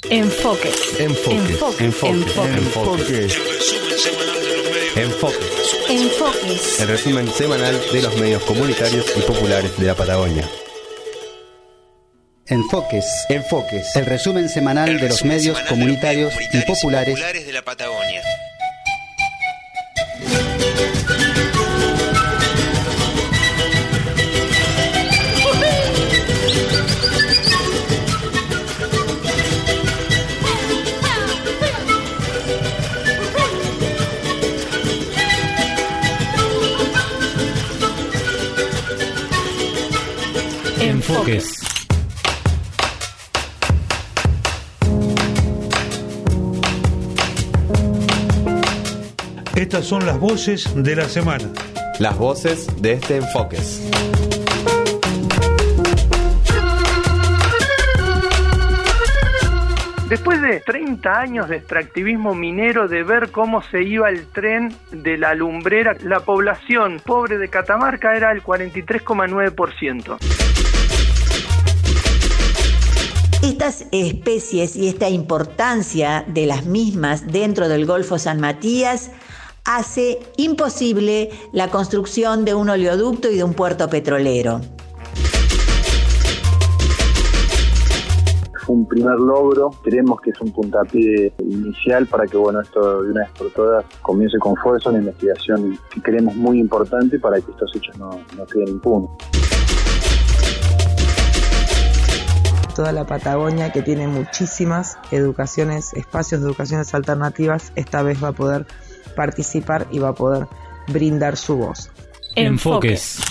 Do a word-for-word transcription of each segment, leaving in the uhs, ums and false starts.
Enfoque. Enfoque. Enfoque. Enfoque. Enfoque. Enfoque. Enfoques. El resumen semanal de los medios comunitarios y populares de la Patagonia. Enfoques. Enfoques. El resumen semanal El de los resumen medios semanal comunitarios de los medios y populares populares de la Patagonia. Enfoques. Estas son las voces de la semana. Las voces de este Enfoques. Después de treinta años de extractivismo minero, de ver cómo se iba el tren de la lumbrera, la población pobre de Catamarca era el cuarenta y tres coma nueve por ciento. Estas especies y esta importancia de las mismas dentro del Golfo San Matías hace imposible la construcción de un oleoducto y de un puerto petrolero. Un primer logro, creemos que es un puntapié inicial para que bueno esto de una vez por todas comience con fuerza, una investigación que creemos muy importante para que estos hechos no, no queden impunes. Toda la Patagonia, que tiene muchísimas educaciones, espacios de educaciones alternativas, esta vez va a poder participar y va a poder brindar su voz. Enfoques.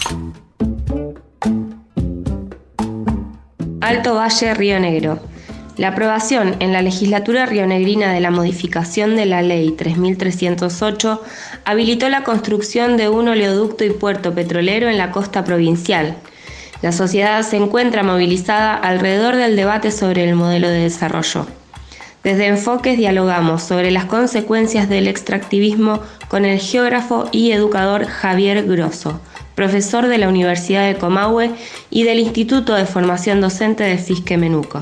Alto Valle, Río Negro. La aprobación en la legislatura rionegrina de la modificación de la Ley tres mil trescientos ocho habilitó la construcción de un oleoducto y puerto petrolero en la costa provincial. La sociedad se encuentra movilizada alrededor del debate sobre el modelo de desarrollo. Desde Enfoques dialogamos sobre las consecuencias del extractivismo con el geógrafo y educador Javier Grosso, profesor de la Universidad de Comahue y del Instituto de Formación Docente de Fisque-Menuco.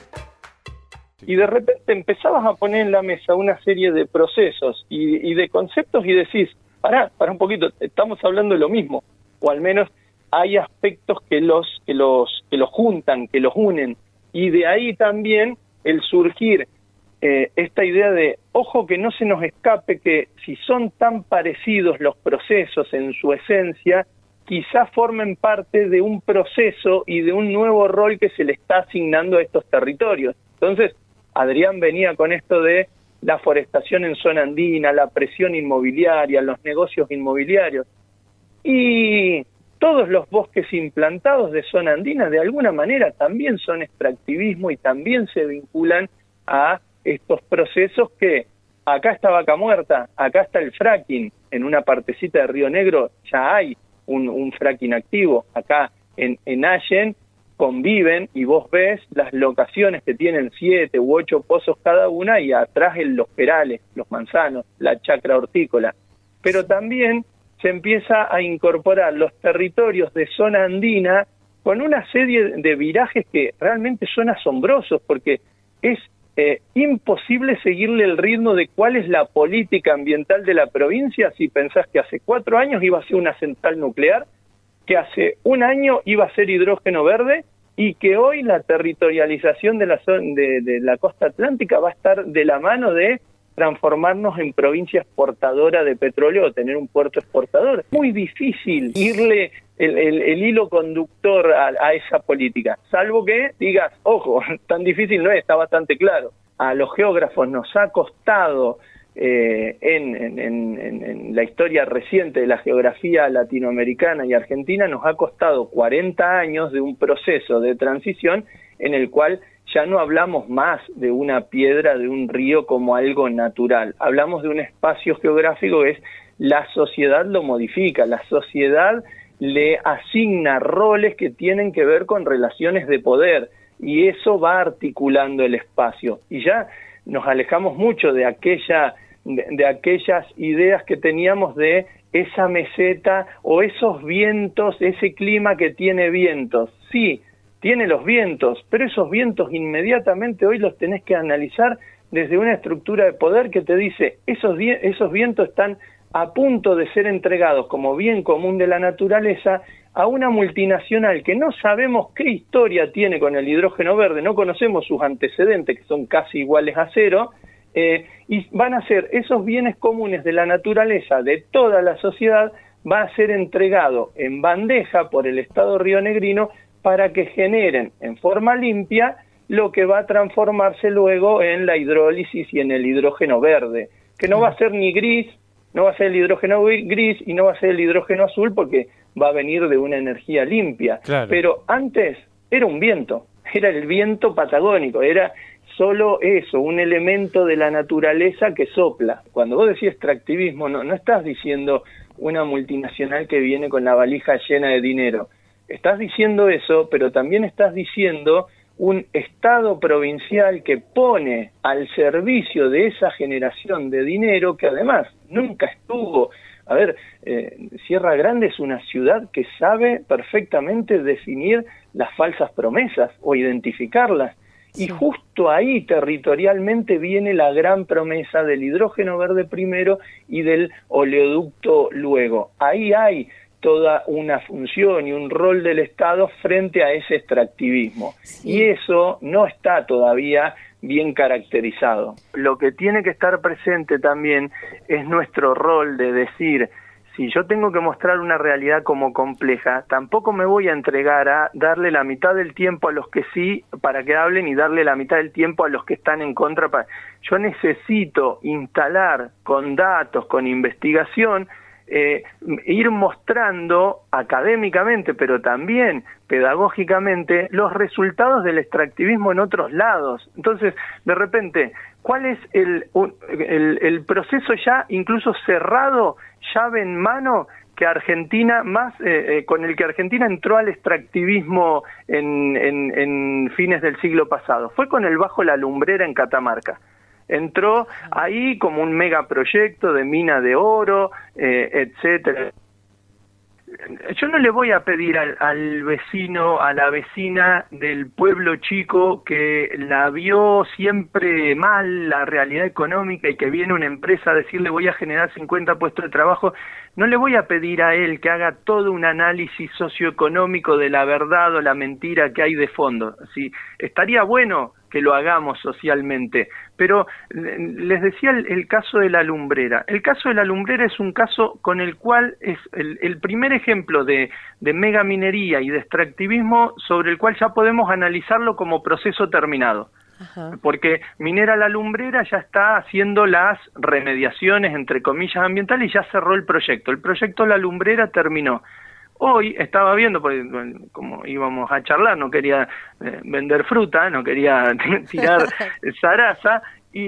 Y de repente empezabas a poner en la mesa una serie de procesos y, y de conceptos y decís, pará, pará un poquito, estamos hablando de lo mismo, o al menos hay aspectos que los, que los, que los juntan, que los unen, y de ahí también el surgir eh, esta idea de, ojo que no se nos escape que si son tan parecidos los procesos en su esencia, quizás formen parte de un proceso y de un nuevo rol que se le está asignando a estos territorios. Entonces, Adrián venía con esto de la forestación en zona andina, la presión inmobiliaria, los negocios inmobiliarios, y todos los bosques implantados de zona andina de alguna manera también son extractivismo y también se vinculan a estos procesos que acá está Vaca Muerta, acá está el fracking, en una partecita de Río Negro ya hay un, un fracking activo, acá en, en Allen conviven y vos ves las locaciones que tienen siete u ocho pozos cada una y atrás en los perales, los manzanos, la chacra hortícola, pero también se empieza a incorporar los territorios de zona andina con una serie de virajes que realmente son asombrosos, porque es eh, imposible seguirle el ritmo de cuál es la política ambiental de la provincia si pensás que hace cuatro años iba a ser una central nuclear, que hace un año iba a ser hidrógeno verde y que hoy la territorialización de la, zona, de, de la costa atlántica va a estar de la mano de transformarnos en provincia exportadora de petróleo o tener un puerto exportador. Muy difícil irle el, el, el hilo conductor a, a esa política, salvo que digas, ojo, tan difícil no es, está bastante claro. A los geógrafos nos ha costado, eh, en, en, en, en la historia reciente de la geografía latinoamericana y argentina, nos ha costado cuarenta años de un proceso de transición en el cual ya no hablamos más de una piedra, de un río como algo natural. Hablamos de un espacio geográfico que es la sociedad lo modifica, la sociedad le asigna roles que tienen que ver con relaciones de poder y eso va articulando el espacio. Y ya nos alejamos mucho de aquella, de, de aquellas ideas que teníamos de esa meseta o esos vientos, ese clima que tiene vientos. Sí, tiene los vientos, pero esos vientos inmediatamente hoy los tenés que analizar desde una estructura de poder que te dice, esos, esos vientos están a punto de ser entregados como bien común de la naturaleza a una multinacional que no sabemos qué historia tiene con el hidrógeno verde, no conocemos sus antecedentes, que son casi iguales a cero, eh, y van a ser esos bienes comunes de la naturaleza de toda la sociedad, va a ser entregado en bandeja por el Estado rionegrino para que generen en forma limpia lo que va a transformarse luego en la hidrólisis y en el hidrógeno verde, que no va a ser ni gris, no va a ser el hidrógeno gris y no va a ser el hidrógeno azul porque va a venir de una energía limpia. Claro. Pero antes era un viento, era el viento patagónico, era solo eso, un elemento de la naturaleza que sopla. Cuando vos decís extractivismo, no, no estás diciendo una multinacional que viene con la valija llena de dinero. Estás diciendo eso, pero también estás diciendo un Estado provincial que pone al servicio de esa generación de dinero que además nunca estuvo. A ver, eh, Sierra Grande es una ciudad que sabe perfectamente definir las falsas promesas o identificarlas. Y justo ahí territorialmente viene la gran promesa del hidrógeno verde primero y del oleoducto luego. Ahí hay toda una función y un rol del Estado frente a ese extractivismo. Sí. Y eso no está todavía bien caracterizado. Lo que tiene que estar presente también es nuestro rol de decir, si yo tengo que mostrar una realidad como compleja, tampoco me voy a entregar a darle la mitad del tiempo a los que sí para que hablen y darle la mitad del tiempo a los que están en contra. Para... Yo necesito instalar con datos, con investigación, Eh, ir mostrando académicamente, pero también pedagógicamente, los resultados del extractivismo en otros lados. Entonces, de repente, ¿cuál es el, el, el proceso ya incluso cerrado, llave en mano, que Argentina más eh, eh, con el que Argentina entró al extractivismo en, en, en fines del siglo pasado? Fue con el Bajo La Lumbrera en Catamarca. Entró ahí como un megaproyecto de mina de oro, eh, etcétera. Yo no le voy a pedir al, al vecino, a la vecina del pueblo chico que la vio siempre mal la realidad económica y que viene una empresa a decirle voy a generar cincuenta puestos de trabajo, no le voy a pedir a él que haga todo un análisis socioeconómico de la verdad o la mentira que hay de fondo. Sí, estaría bueno que lo hagamos socialmente, pero les decía el, el caso de La Lumbrera. El caso de La Lumbrera es un caso con el cual es el, el primer ejemplo de, de megaminería y de extractivismo sobre el cual ya podemos analizarlo como proceso terminado. Ajá. Porque Minera La Lumbrera ya está haciendo las remediaciones, entre comillas, ambientales y ya cerró el proyecto. El proyecto La Lumbrera terminó. Hoy estaba viendo, porque como íbamos a charlar, no quería eh, vender fruta, no quería tirar zaraza,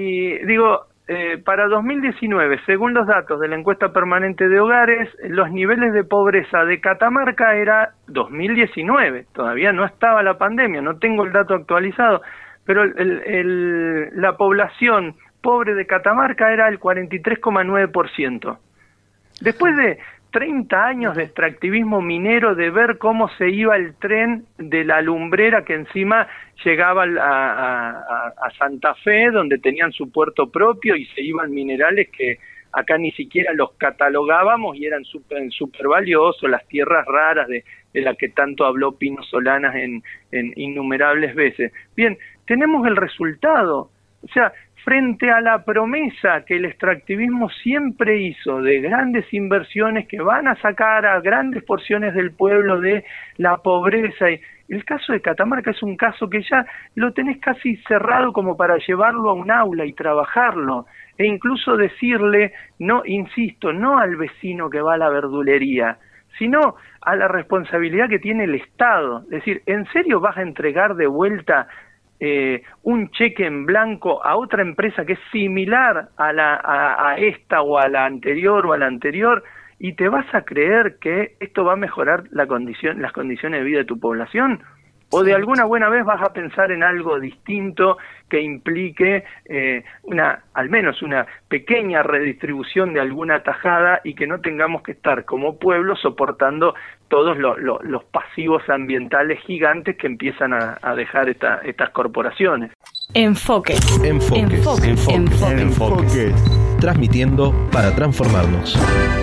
y digo, eh, para dos mil diecinueve, según los datos de la encuesta permanente de hogares, los niveles de pobreza de Catamarca era dos mil diecinueve, todavía no estaba la pandemia, no tengo el dato actualizado, pero el, el, el, la población pobre de Catamarca era el cuarenta y tres coma nueve por ciento. Después de treinta años de extractivismo minero, de ver cómo se iba el tren de La Lumbrera, que encima llegaba a, a, a Santa Fe, donde tenían su puerto propio, y se iban minerales que acá ni siquiera los catalogábamos y eran súper super valiosos, las tierras raras de, de las que tanto habló Pino Solanas en, en innumerables veces. Bien, tenemos el resultado, o sea, frente a la promesa que el extractivismo siempre hizo de grandes inversiones que van a sacar a grandes porciones del pueblo de la pobreza. Y el caso de Catamarca es un caso que ya lo tenés casi cerrado como para llevarlo a un aula y trabajarlo, e incluso decirle, no, insisto, no al vecino que va a la verdulería, sino a la responsabilidad que tiene el Estado. Es decir, ¿en serio vas a entregar de vuelta Eh, un cheque en blanco a otra empresa que es similar a, la, a, a esta o a la anterior o a la anterior, y te vas a creer que esto va a mejorar la condición, las condiciones de vida de tu población? o de alguna buena vez vas a pensar en algo distinto que implique eh, una, al menos una pequeña redistribución de alguna tajada y que no tengamos que estar como pueblo soportando todos lo, lo, los pasivos ambientales gigantes que empiezan a, a dejar esta, estas corporaciones. Enfoque. Enfoques. Enfoque. Enfoques. Enfoque. Enfoques. Transmitiendo para transformarnos.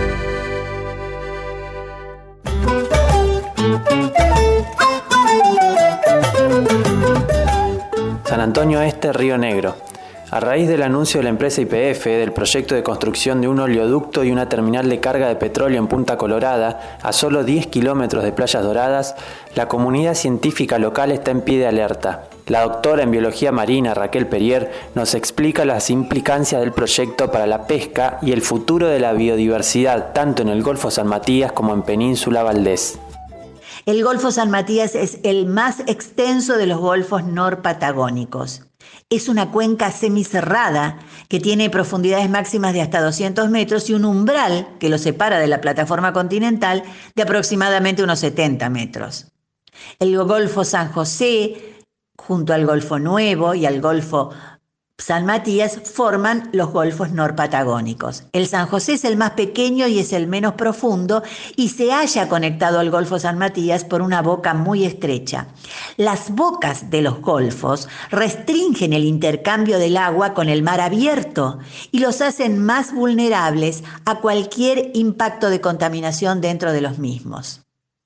San Antonio Este, Río Negro. A raíz del anuncio de la empresa Y P F del proyecto de construcción de un oleoducto y una terminal de carga de petróleo en Punta Colorada, a solo diez kilómetros de Playas Doradas, la comunidad científica local está en pie de alerta. La doctora en biología marina Raquel Perier nos explica las implicancias del proyecto para la pesca y el futuro de la biodiversidad tanto en el Golfo San Matías como en Península Valdés. El Golfo San Matías es el más extenso de los golfos norpatagónicos. Es una cuenca semicerrada que tiene profundidades máximas de hasta doscientos metros y un umbral que lo separa de la plataforma continental de aproximadamente unos setenta metros. El Golfo San José, junto al Golfo Nuevo y al Golfo San Matías, forman los golfos norpatagónicos. El San José es el más pequeño y es el menos profundo y se halla conectado al Golfo San Matías por una boca muy estrecha. Las bocas de los golfos restringen el intercambio del agua con el mar abierto y los hacen más vulnerables a cualquier impacto de contaminación dentro de los mismos.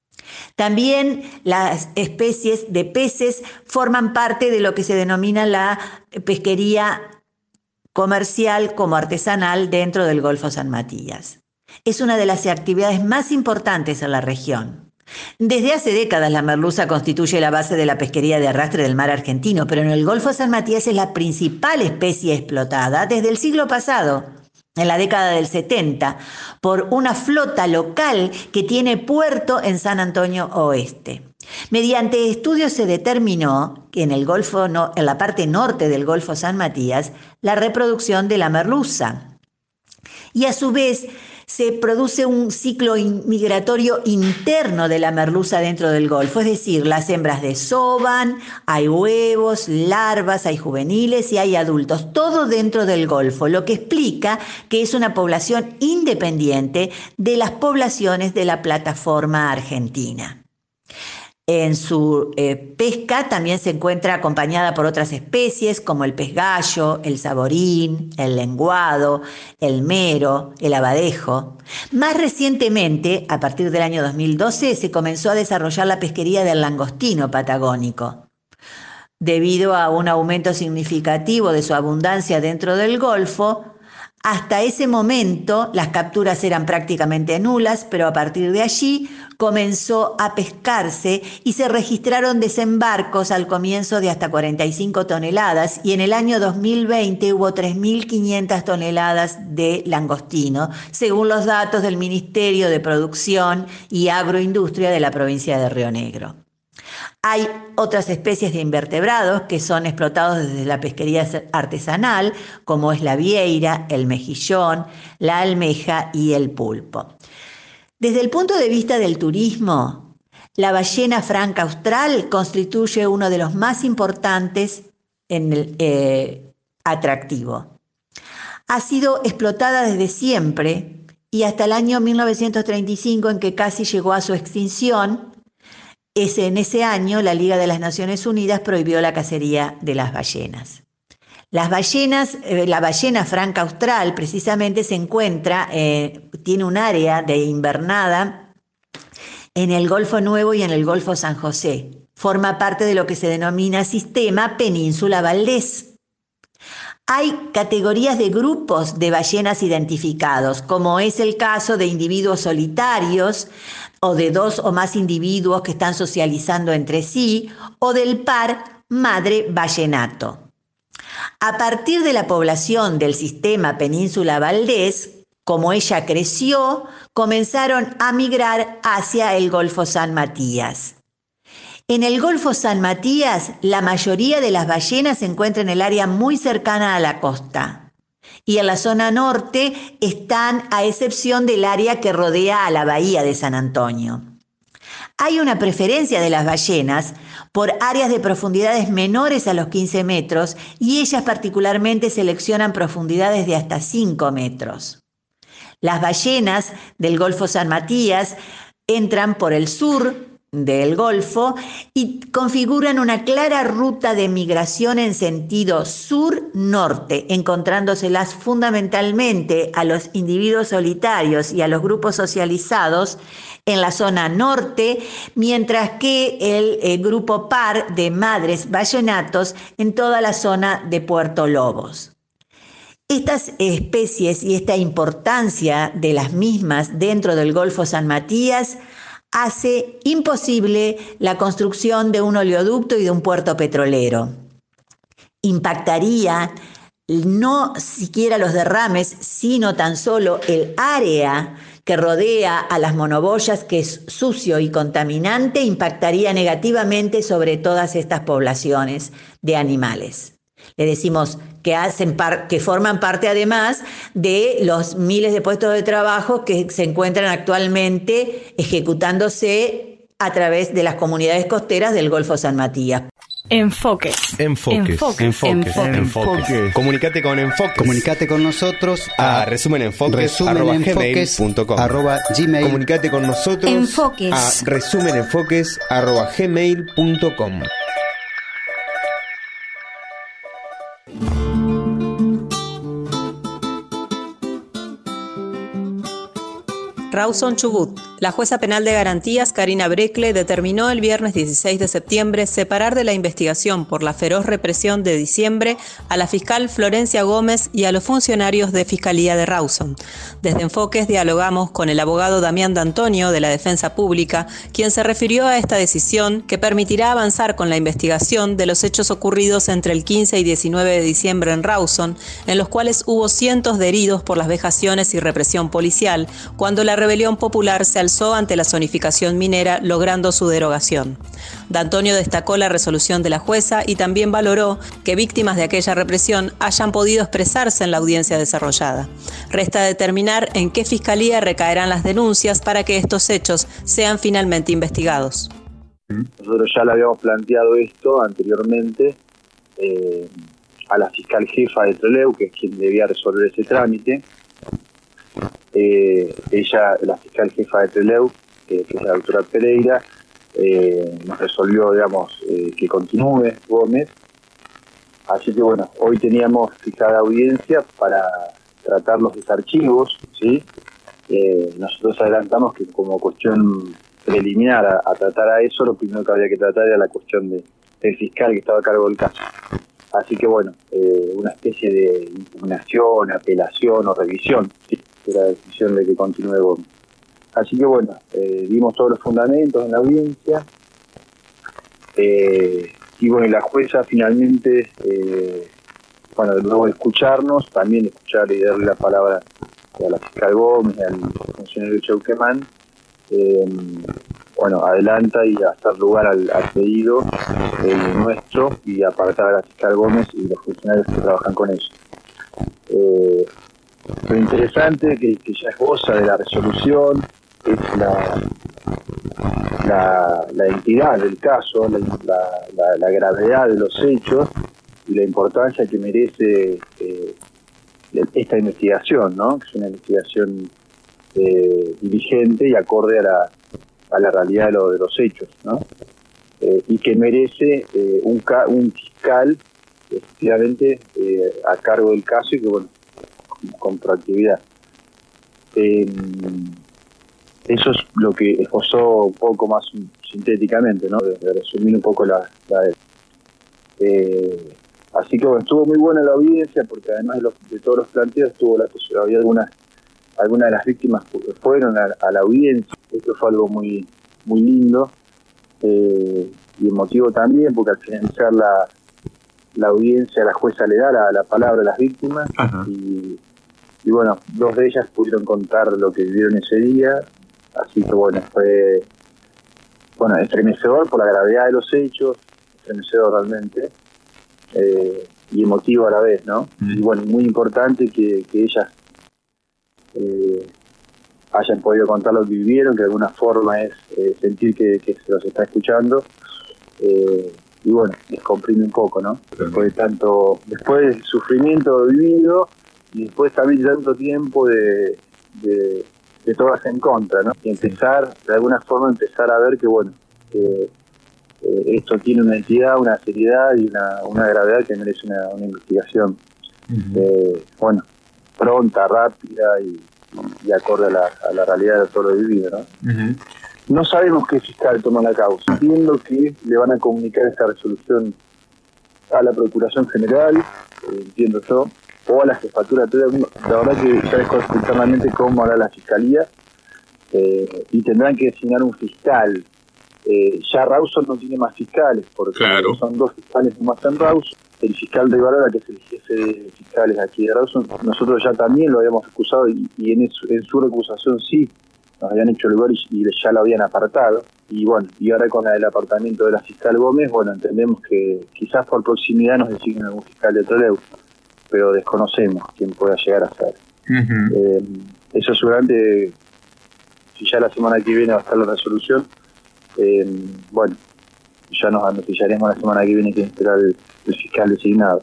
También las especies de peces forman parte de lo que se denomina la pesquería comercial como artesanal dentro del Golfo San Matías. Es una de las actividades más importantes en la región. Desde hace décadas la merluza constituye la base de la pesquería de arrastre del mar argentino, pero en el Golfo San Matías es la principal especie explotada desde el siglo pasado, en la década del setenta, por una flota local que tiene puerto en San Antonio Oeste. Mediante estudios se determinó que en el Golfo, no, en la parte norte del Golfo San Matías, la reproducción de la merluza. Y a su vez se produce un ciclo migratorio interno de la merluza dentro del Golfo, es decir, las hembras desovan, hay huevos, larvas, hay juveniles y hay adultos, todo dentro del Golfo, lo que explica que es una población independiente de las poblaciones de la plataforma argentina. En su eh, pesca también se encuentra acompañada por otras especies como el pez gallo, el saborín, el lenguado, el mero, el abadejo. Más recientemente, a partir del año dos mil doce, se comenzó a desarrollar la pesquería del langostino patagónico. Debido a un aumento significativo de su abundancia dentro del Golfo, hasta ese momento las capturas eran prácticamente nulas, pero a partir de allí comenzó a pescarse y se registraron desembarcos al comienzo de hasta cuarenta y cinco toneladas y en el año dos mil veinte hubo tres mil quinientas toneladas de langostino, según los datos del Ministerio de Producción y Agroindustria de la provincia de Río Negro. Hay otras especies de invertebrados que son explotados desde la pesquería artesanal, como es la vieira, el mejillón, la almeja y el pulpo. Desde el punto de vista del turismo, la ballena franca austral constituye uno de los más importantes en el eh, atractivo. Ha sido explotada desde siempre y hasta el año mil novecientos treinta y cinco, en que casi llegó a su extinción. Es en ese año la Liga de las Naciones Unidas prohibió la cacería de las ballenas. Las ballenas, eh, la ballena franca austral precisamente se encuentra, eh, tiene un área de invernada en el Golfo Nuevo y en el Golfo San José. Forma parte de lo que se denomina Sistema Península Valdés. Hay categorías de grupos de ballenas identificados, como es el caso de individuos solitarios, o de dos o más individuos que están socializando entre sí, o del par madre-ballenato. A partir de la población del sistema Península Valdés, como ella creció, comenzaron a migrar hacia el Golfo San Matías. En el Golfo San Matías, la mayoría de las ballenas se encuentran en el área muy cercana a la costa. Y en la zona norte están a excepción del área que rodea a la bahía de San Antonio. Hay una preferencia de las ballenas por áreas de profundidades menores a los quince metros y ellas particularmente seleccionan profundidades de hasta cinco metros. Las ballenas del Golfo San Matías entran por el sur del Golfo y configuran una clara ruta de migración en sentido sur-norte, encontrándoselas fundamentalmente a los individuos solitarios y a los grupos socializados en la zona norte, mientras que el, el grupo par de madres ballenatos en toda la zona de Puerto Lobos. Estas especies y esta importancia de las mismas dentro del Golfo San Matías hace imposible la construcción de un oleoducto y de un puerto petrolero. Impactaría no siquiera los derrames, sino tan solo el área que rodea a las monoboyas, que es sucio y contaminante, impactaría negativamente sobre todas estas poblaciones de animales. Le decimos que, hacen par, que forman parte además de los miles de puestos de trabajo que se encuentran actualmente ejecutándose a través de las comunidades costeras del Golfo San Matías. Enfoques. Enfoques. Enfoques. Enfoques. Enfoques. Enfoques. Comunicate con Enfoques. Comunicate con nosotros a resumenenfoques arroba gmail punto com. arroba gmail. Comunicate con nosotros Enfoques. a resumenenfoques arroba gmail punto com. Rawson Chubut. La jueza penal de garantías, Karina Breckle, determinó el viernes dieciséis de septiembre separar de la investigación por la feroz represión de diciembre a la fiscal Florencia Gómez y a los funcionarios de Fiscalía de Rawson. Desde Enfoques dialogamos con el abogado Damián D'Antonio de la Defensa Pública, quien se refirió a esta decisión que permitirá avanzar con la investigación de los hechos ocurridos entre el quince y diecinueve de diciembre en Rawson, en los cuales hubo cientos de heridos por las vejaciones y represión policial, cuando la rebelión popular se alzó ante la zonificación minera, logrando su derogación. D'Antonio destacó la resolución de la jueza y también valoró que víctimas de aquella represión hayan podido expresarse en la audiencia desarrollada. Resta determinar en qué fiscalía recaerán las denuncias para que estos hechos sean finalmente investigados. Nosotros ya le habíamos planteado esto anteriormente eh, a la fiscal jefa de Trelew, que es quien debía resolver ese trámite. Eh, ella, la fiscal jefa de Trelew, eh, que es la doctora Pereira, eh, nos resolvió, digamos, eh, que continúe Gómez. Así que bueno, hoy teníamos fijada audiencia para tratar los desarchivos, ¿sí? Eh, nosotros adelantamos que como cuestión preliminar a, a tratar a eso, lo primero que había que tratar era la cuestión de, del fiscal que estaba a cargo del caso. Así que bueno, eh, una especie de impugnación, apelación o revisión, ¿sí? De la decisión de que continúe Gómez. Así que bueno, eh, dimos todos los fundamentos en la audiencia, eh, y bueno, y la jueza finalmente, eh, bueno, luego de escucharnos, también de escuchar y darle la palabra a la fiscal Gómez y al funcionario Chauquemán, eh, bueno, adelanta y a dar lugar al, al pedido eh, nuestro y apartar a la fiscal Gómez y los funcionarios que trabajan con ella. Eh, lo interesante que, que ya esboza de la resolución es la, la, la entidad del caso, la, la, la gravedad de los hechos y la importancia que merece eh, esta investigación, ¿no? Que es una investigación eh, diligente y acorde a la, a la realidad de, lo, de los hechos, ¿no? Eh, y que merece eh, un, ca un fiscal efectivamente eh, a cargo del caso y que, bueno, con, con proactividad. Eh, eso es lo que esbozó un poco más sintéticamente, ¿no? De, de resumir un poco la... la eh, así que bueno, estuvo muy buena la audiencia porque además de, los, de todos los planteos tuvo la posibilidad, había algunas algunas de las víctimas fueron a, a la audiencia. Esto fue algo muy muy lindo eh, y emotivo también, porque al finalizar la, la audiencia la jueza le da la, la palabra a las víctimas. y, y bueno, dos de ellas pudieron contar lo que vivieron ese día, así que bueno, fue bueno estremecedor por la gravedad de los hechos, estremecedor realmente, eh, y emotivo a la vez, ¿no? Mm. Y bueno, muy importante que, que ellas Eh, hayan podido contar lo que vivieron, que de alguna forma es eh, sentir que, que se los está escuchando. Eh, y bueno, descomprime un poco, ¿no? Después de tanto, después del sufrimiento vivido y después también de tanto tiempo de, de, de todas en contra, ¿no? Y empezar, de alguna forma, empezar a ver que, bueno, que eh, esto tiene una entidad, una seriedad y una, una gravedad que merece una, una investigación, uh-huh. eh, bueno, pronta, rápida y, y acorde a la, a la realidad de todo lo vivido, ¿no? Uh-huh. No sabemos qué fiscal toma la causa. Entiendo que le van a comunicar esta resolución a la Procuración General, eh, entiendo yo, o a la Jefatura. La verdad que ya desconozco internamente cómo hará la Fiscalía, eh, y tendrán que designar un fiscal. Eh, ya Rawson no tiene más fiscales, porque claro. son dos fiscales más en Rawson. El fiscal de Ibarra, que es el jefe de fiscales aquí de Rawson, nosotros ya también lo habíamos acusado y, y en, eso, en su recusación sí nos habían hecho lugar y, y ya lo habían apartado. Y bueno, y ahora con el apartamiento de la fiscal Gómez, bueno, entendemos que quizás por proximidad nos designen algún fiscal de Trelew, pero desconocemos quién pueda llegar a ser. Uh-huh. Eh, eso seguramente, si ya la semana que viene va a estar la resolución, eh, bueno, ya nos noticiaremos la semana que viene quién será el, el fiscal designado.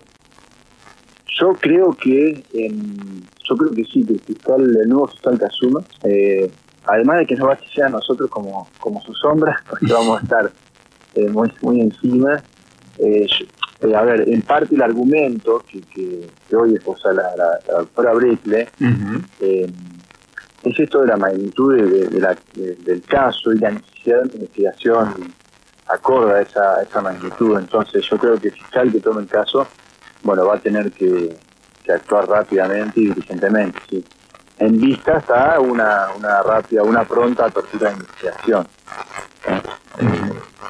Yo creo que, eh, yo creo que sí, que el fiscal, el nuevo fiscal que asuma, eh, además de que nos va a asistir a nosotros como, como sus sombras, porque vamos a estar eh, muy, muy encima. Eh, yo, eh, a ver, en parte el argumento que, que, que hoy esposa la, la, la doctora Breccle, uh-huh. eh, es esto de la magnitud de, de, de la, de, del caso y la necesidad de investigación acorde a esa, esa magnitud. Entonces yo creo que el fiscal que tome el caso, bueno, va a tener que, que actuar rápidamente y diligentemente, sí. En vista está una, una rápida, una pronta apertura de investigación. Eh,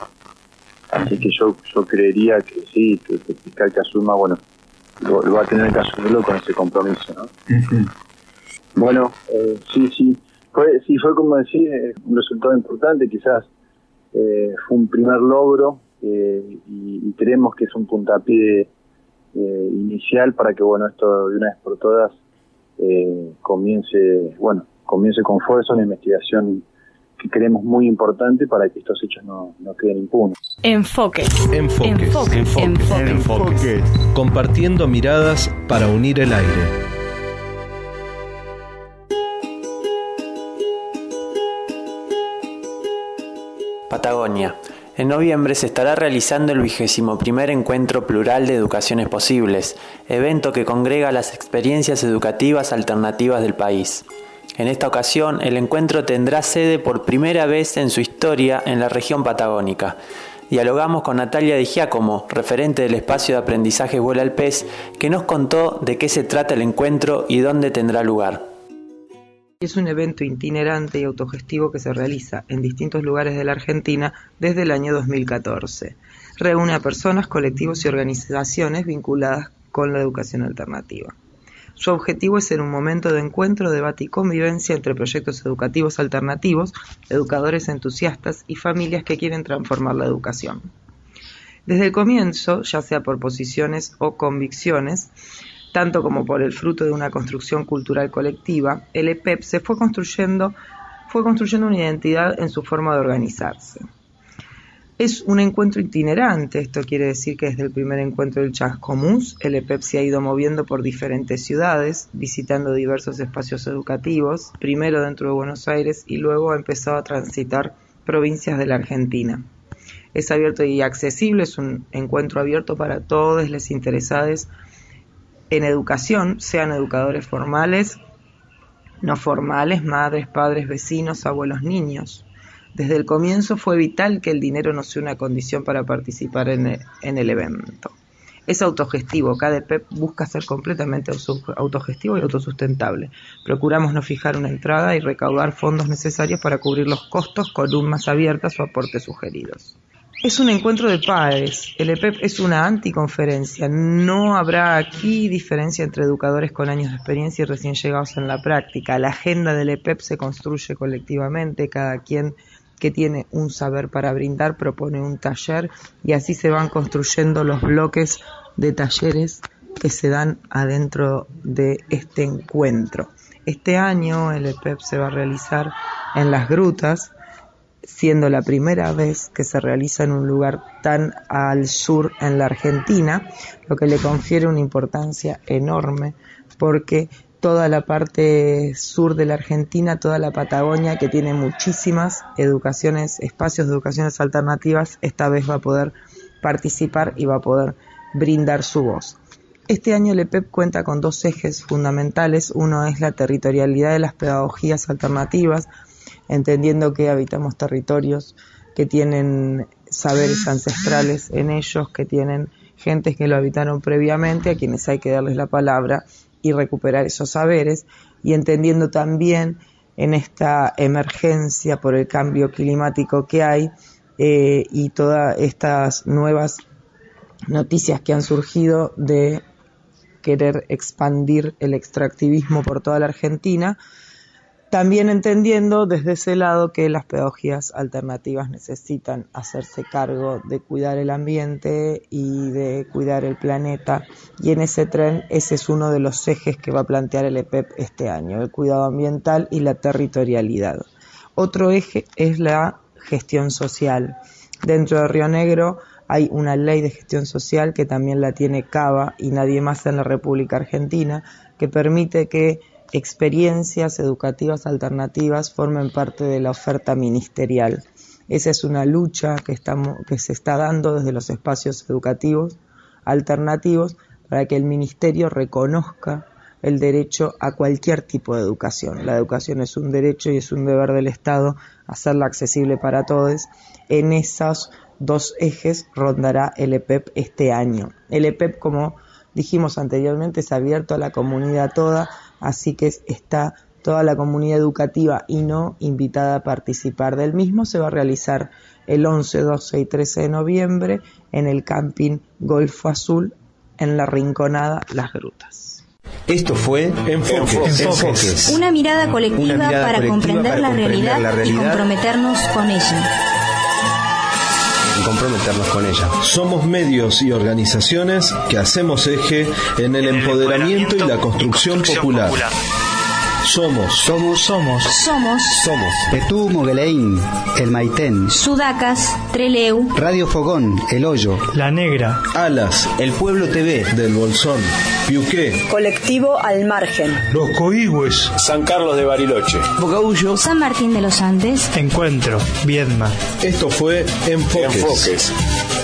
así que yo yo creería que sí, que, que el fiscal que asuma, bueno, lo, lo va a tener que asumirlo con ese compromiso, ¿no? Uh-huh. Bueno, eh, sí, sí, fue, sí, fue como decir, eh, un resultado importante, quizás eh, fue un primer logro, eh, y, y creemos que es un puntapié eh, inicial para que, bueno, esto de una vez por todas Eh, comience, bueno, comience con fuerza una investigación que creemos muy importante para que estos hechos no, no queden impunes. Enfoque. Enfoques. Enfoque. Enfoque. Enfoque. Compartiendo miradas para unir el aire. Patagonia. En noviembre se estará realizando el vigésimo primer Encuentro Plural de Educaciones Posibles, evento que congrega las experiencias educativas alternativas del país. En esta ocasión, el encuentro tendrá sede por primera vez en su historia en la región patagónica. Dialogamos con Natalia Di Giacomo, referente del espacio de aprendizaje Vuela el Pez, que nos contó de qué se trata el encuentro y dónde tendrá lugar. Es un evento itinerante y autogestivo que se realiza en distintos lugares de la Argentina desde el año dos mil catorce. Reúne a personas, colectivos y organizaciones vinculadas con la educación alternativa. Su objetivo es ser un momento de encuentro, debate y convivencia entre proyectos educativos alternativos, educadores entusiastas y familias que quieren transformar la educación. Desde el comienzo, ya sea por posiciones o convicciones, tanto como por el fruto de una construcción cultural colectiva, el E P E P se fue construyendo, fue construyendo una identidad en su forma de organizarse. Es un encuentro itinerante, esto quiere decir que desde el primer encuentro del Chascomús, el E P E P se ha ido moviendo por diferentes ciudades, visitando diversos espacios educativos, primero dentro de Buenos Aires y luego ha empezado a transitar provincias de la Argentina. Es abierto y accesible, es un encuentro abierto para todos los interesados en educación, sean educadores formales, no formales, madres, padres, vecinos, abuelos, niños. Desde el comienzo fue vital que el dinero no sea una condición para participar en el, en el evento. Es autogestivo, cada E P E P busca ser completamente autogestivo y autosustentable. Procuramos no fijar una entrada y recaudar fondos necesarios para cubrir los costos, columnas abiertas o aportes sugeridos. Es un encuentro de pares, el E P E P es una anticonferencia, no habrá aquí diferencia entre educadores con años de experiencia y recién llegados en la práctica. La agenda del E P E P se construye colectivamente, cada quien que tiene un saber para brindar propone un taller y así se van construyendo los bloques de talleres que se dan adentro de este encuentro. Este año el E P E P se va a realizar en Las Grutas, siendo la primera vez que se realiza en un lugar tan al sur en la Argentina, lo que le confiere una importancia enorme, porque toda la parte sur de la Argentina, toda la Patagonia, que tiene muchísimas educaciones, espacios de educaciones alternativas, esta vez va a poder participar y va a poder brindar su voz. Este año el E P E P cuenta con dos ejes fundamentales. Uno es la territorialidad de las pedagogías alternativas, entendiendo que habitamos territorios que tienen saberes ancestrales en ellos, que tienen gentes que lo habitaron previamente, a quienes hay que darles la palabra y recuperar esos saberes, y entendiendo también en esta emergencia por el cambio climático que hay eh, y todas estas nuevas noticias que han surgido de querer expandir el extractivismo por toda la Argentina, también entendiendo desde ese lado que las pedagogías alternativas necesitan hacerse cargo de cuidar el ambiente y de cuidar el planeta, y en ese tren ese es uno de los ejes que va a plantear el E P E P este año, el cuidado ambiental y la territorialidad. Otro eje es la gestión social. Dentro de Río Negro hay una ley de gestión social que también la tiene Cava y nadie más en la República Argentina, que permite que experiencias educativas alternativas formen parte de la oferta ministerial. Esa es una lucha que, estamos, que se está dando desde los espacios educativos alternativos para que el ministerio reconozca el derecho a cualquier tipo de educación. La educación es un derecho y es un deber del Estado hacerla accesible para todos. En esos dos ejes rondará el E P E P este año. El E P E P, como dijimos anteriormente, es abierto a la comunidad toda, así que está toda la comunidad educativa y no invitada a participar del mismo. Se va a realizar el once, doce y trece de noviembre en el camping Golfo Azul, en la Rinconada Las Grutas. Esto fue Enfoques. Enfoques. Enfoques. Una mirada colectiva, Una mirada para, colectiva comprender, para la comprender realidad la realidad y comprometernos con ella. comprometernos con ella. Somos medios y organizaciones que hacemos eje en el empoderamiento y la construcción popular. Somos. Somos. Somos. Somos. Somos. Petú, Mogueleín, El Maitén, Sudacas, Treleu, Radio Fogón, El Hoyo, La Negra, Alas, El Pueblo T V, Del Bolsón, Piuqué, Colectivo Al Margen, Los Coigües, San Carlos de Bariloche, Bocaullo, San Martín de los Andes, Encuentro, Viedma. Esto fue Enfoques. Enfoques.